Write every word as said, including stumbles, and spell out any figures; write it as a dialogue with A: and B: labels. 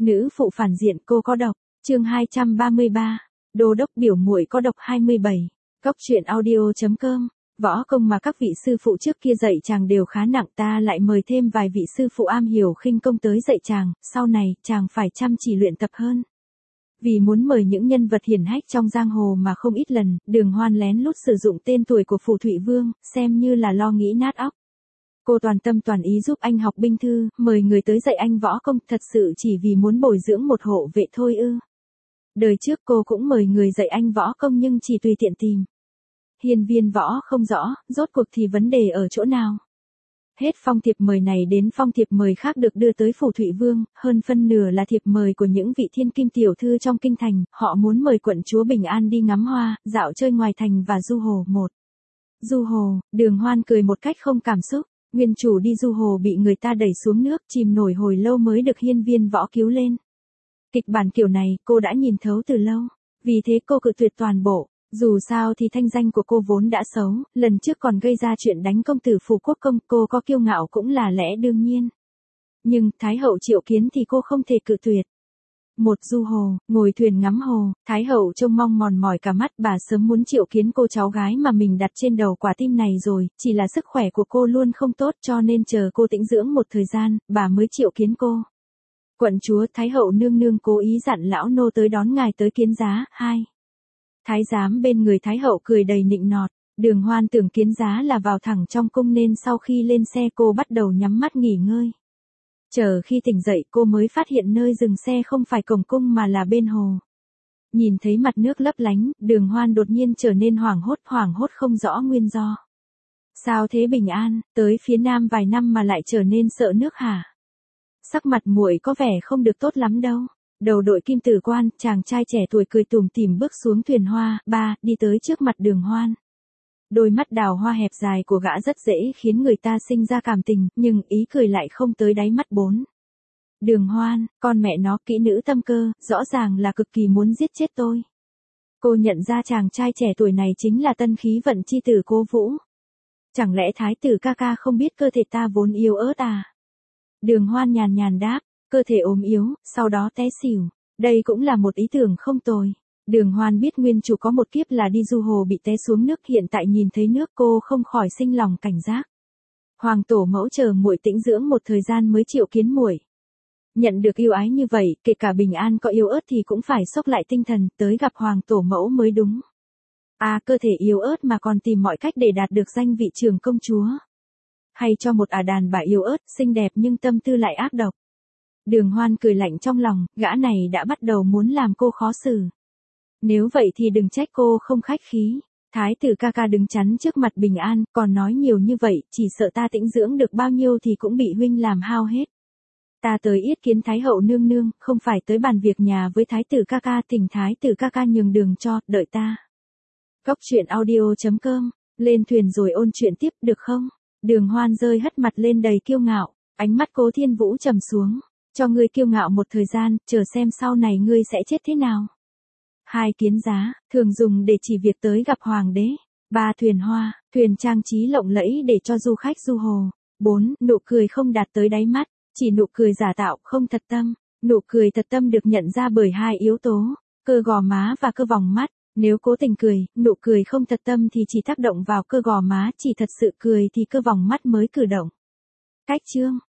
A: Nữ phụ phản diện cô có độc. Chương hai trăm ba mươi ba. Đô đốc biểu muội có độc hai mươi bảy. Góc truyện audio chấm com. Võ công mà các vị sư phụ trước kia dạy chàng đều khá nặng, ta lại mời thêm vài vị sư phụ am hiểu khinh công tới dạy chàng, sau này chàng phải chăm chỉ luyện tập hơn. Vì muốn mời những nhân vật hiển hách trong giang hồ mà không ít lần, Đường Hoan lén lút sử dụng tên tuổi của Phù Thụy Vương, xem như là lo nghĩ nát óc. Cô toàn tâm toàn ý giúp anh học binh thư, mời người tới dạy anh võ công, thật sự chỉ vì muốn bồi dưỡng một hộ vệ thôi ư? Đời trước cô cũng mời người dạy anh võ công nhưng chỉ tùy tiện tìm. Hiên viên võ không rõ, rốt cuộc thì vấn đề ở chỗ nào? Hết phong thiệp mời này đến phong thiệp mời khác được đưa tới Phù Thụy Vương, hơn phân nửa là thiệp mời của những vị thiên kim tiểu thư trong kinh thành, họ muốn mời quận chúa Bình An đi ngắm hoa, dạo chơi ngoài thành và du hồ. Một. Du hồ, Đường Hoan cười một cách không cảm xúc, nguyên chủ đi du hồ bị người ta đẩy xuống nước, chìm nổi hồi lâu mới được hiên viên võ cứu lên. Kịch bản kiểu này cô đã nhìn thấu từ lâu, vì thế cô cự tuyệt toàn bộ. Dù sao thì thanh danh của cô vốn đã xấu, lần trước còn gây ra chuyện đánh công tử Phù Quốc Công, cô có kiêu ngạo cũng là lẽ đương nhiên. Nhưng, Thái hậu triệu kiến thì cô không thể cự tuyệt. Một du hồ, ngồi thuyền ngắm hồ, Thái hậu trông mong mòn mỏi cả mắt, bà sớm muốn triệu kiến cô cháu gái mà mình đặt trên đầu quả tim này rồi, chỉ là sức khỏe của cô luôn không tốt cho nên chờ cô tĩnh dưỡng một thời gian, bà mới triệu kiến cô. Quận chúa, Thái hậu nương nương cố ý dặn lão nô tới đón ngài tới kiến giá. Hai. Thái giám bên người Thái hậu cười đầy nịnh nọt, Đường Hoan tưởng kiến giá là vào thẳng trong cung nên sau khi lên xe cô bắt đầu nhắm mắt nghỉ ngơi. Chờ khi tỉnh dậy cô mới phát hiện nơi dừng xe không phải cổng cung mà là bên hồ. Nhìn thấy mặt nước lấp lánh, Đường Hoan đột nhiên trở nên hoảng hốt, hoảng hốt không rõ nguyên do. Sao thế Bình An, tới phía nam vài năm mà lại trở nên sợ nước hả? Sắc mặt muội có vẻ không được tốt lắm đâu. Đầu đội kim tử quan, chàng trai trẻ tuổi cười tủm tỉm bước xuống thuyền hoa, ba, đi tới trước mặt Đường Hoan. Đôi mắt đào hoa hẹp dài của gã rất dễ khiến người ta sinh ra cảm tình, nhưng ý cười lại không tới đáy mắt. Bốn. Đường Hoan, con mẹ nó, kỹ nữ tâm cơ, rõ ràng là cực kỳ muốn giết chết tôi. Cô nhận ra chàng trai trẻ tuổi này chính là tân khí vận chi tử Cố Vũ. Chẳng lẽ thái tử ca ca không biết cơ thể ta vốn yếu ớt à? Đường Hoan nhàn nhàn đáp. Cơ thể ốm yếu, sau đó té xỉu. Đây cũng là một ý tưởng không tồi. Đường Hoan biết nguyên chủ có một kiếp là đi du hồ bị té xuống nước, hiện tại nhìn thấy nước cô không khỏi sinh lòng cảnh giác. Hoàng tổ mẫu chờ muội tĩnh dưỡng một thời gian mới triệu kiến muội. Nhận được yêu ái như vậy, kể cả Bình An có yếu ớt thì cũng phải xốc lại tinh thần, tới gặp Hoàng tổ mẫu mới đúng. À, cơ thể yếu ớt mà còn tìm mọi cách để đạt được danh vị trường công chúa. Hay cho một ả đàn bà yếu ớt, xinh đẹp nhưng tâm tư lại ác độc. Đường Hoan cười lạnh trong lòng, gã này đã bắt đầu muốn làm cô khó xử. Nếu vậy thì đừng trách cô không khách khí. Thái tử ca ca đứng chắn trước mặt Bình An, còn nói nhiều như vậy, chỉ sợ ta tĩnh dưỡng được bao nhiêu thì cũng bị huynh làm hao hết. Ta tới yết kiến Thái hậu nương nương, không phải tới bàn việc nhà với Thái tử ca ca, thỉnh Thái tử ca ca nhường đường cho, đợi ta. Góc truyện audio chấm com, lên thuyền rồi ôn chuyện tiếp, được không? Đường Hoan rơi hất mặt lên đầy kiêu ngạo, ánh mắt Cố Thiên Vũ trầm xuống. Cho ngươi kiêu ngạo một thời gian, chờ xem sau này ngươi sẽ chết thế nào. Hai. Kiến giá, thường dùng để chỉ việc tới gặp hoàng đế. Ba. Thuyền hoa, thuyền trang trí lộng lẫy để cho du khách du hồ. Bốn. Nụ cười không đạt tới đáy mắt, chỉ nụ cười giả tạo, không thật tâm. Nụ cười thật tâm được nhận ra bởi hai yếu tố, cơ gò má và cơ vòng mắt. Nếu cố tình cười, nụ cười không thật tâm thì chỉ tác động vào cơ gò má, chỉ thật sự cười thì cơ vòng mắt mới cử động. Cách chương